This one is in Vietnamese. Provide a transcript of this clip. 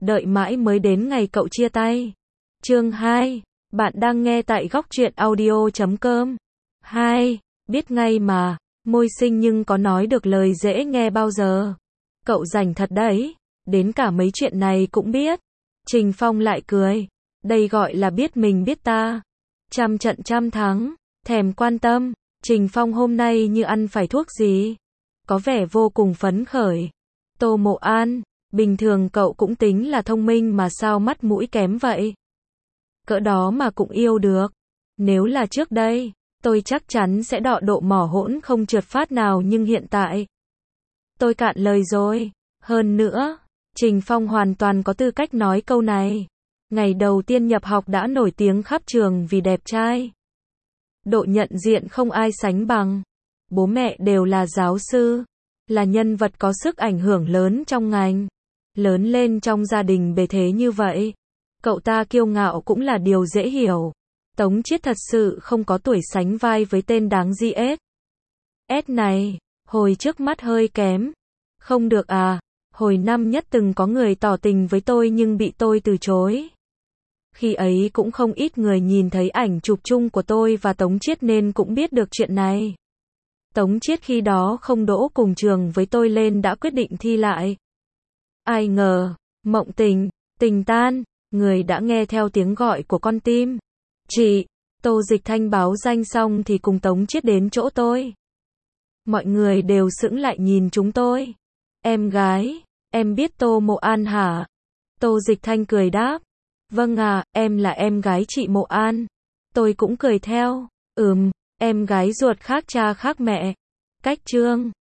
đợi mãi mới đến ngày cậu chia tay. Chương 2. Bạn đang nghe tại góc truyện audio.com. 2. Biết ngay mà, môi xinh nhưng có nói được lời dễ nghe bao giờ. Cậu rảnh thật đấy, đến cả mấy chuyện này cũng biết. Trình Phong lại cười. Đây gọi là biết mình biết ta. Trăm trận trăm thắng, thèm quan tâm. Trình Phong hôm nay như ăn phải thuốc gì. Có vẻ vô cùng phấn khởi. Tô Mộ An, bình thường cậu cũng tính là thông minh mà sao mắt mũi kém vậy? Cỡ đó mà cũng yêu được. Nếu là trước đây, tôi chắc chắn sẽ đọ độ mỏ hỗn không trượt phát nào, nhưng hiện tại tôi cạn lời rồi. Hơn nữa, Trình Phong hoàn toàn có tư cách nói câu này. Ngày đầu tiên nhập học đã nổi tiếng khắp trường vì đẹp trai. Độ nhận diện không ai sánh bằng. Bố mẹ đều là giáo sư, là nhân vật có sức ảnh hưởng lớn trong ngành. Lớn lên trong gia đình bề thế như vậy, cậu ta kiêu ngạo cũng là điều dễ hiểu. Tống Chiết thật sự không có tuổi sánh vai với tên đáng ghét. S này, hồi trước mắt hơi kém. Không được à, hồi năm nhất từng có người tỏ tình với tôi nhưng bị tôi từ chối. Khi ấy cũng không ít người nhìn thấy ảnh chụp chung của tôi và Tống Chiết nên cũng biết được chuyện này. Tống Chiết khi đó không đỗ cùng trường với tôi nên đã quyết định thi lại. Ai ngờ, mộng tình, tình tan, người đã nghe theo tiếng gọi của con tim. Chị, Tô Dịch Thanh báo danh xong thì cùng Tống Chiết đến chỗ tôi. Mọi người đều sững lại nhìn chúng tôi. Em gái, em biết Tô Mộ An hả? Tô Dịch Thanh cười đáp. Vâng à, em là em gái chị Mộ An. Tôi cũng cười theo. Em gái ruột khác cha khác mẹ. Cách chương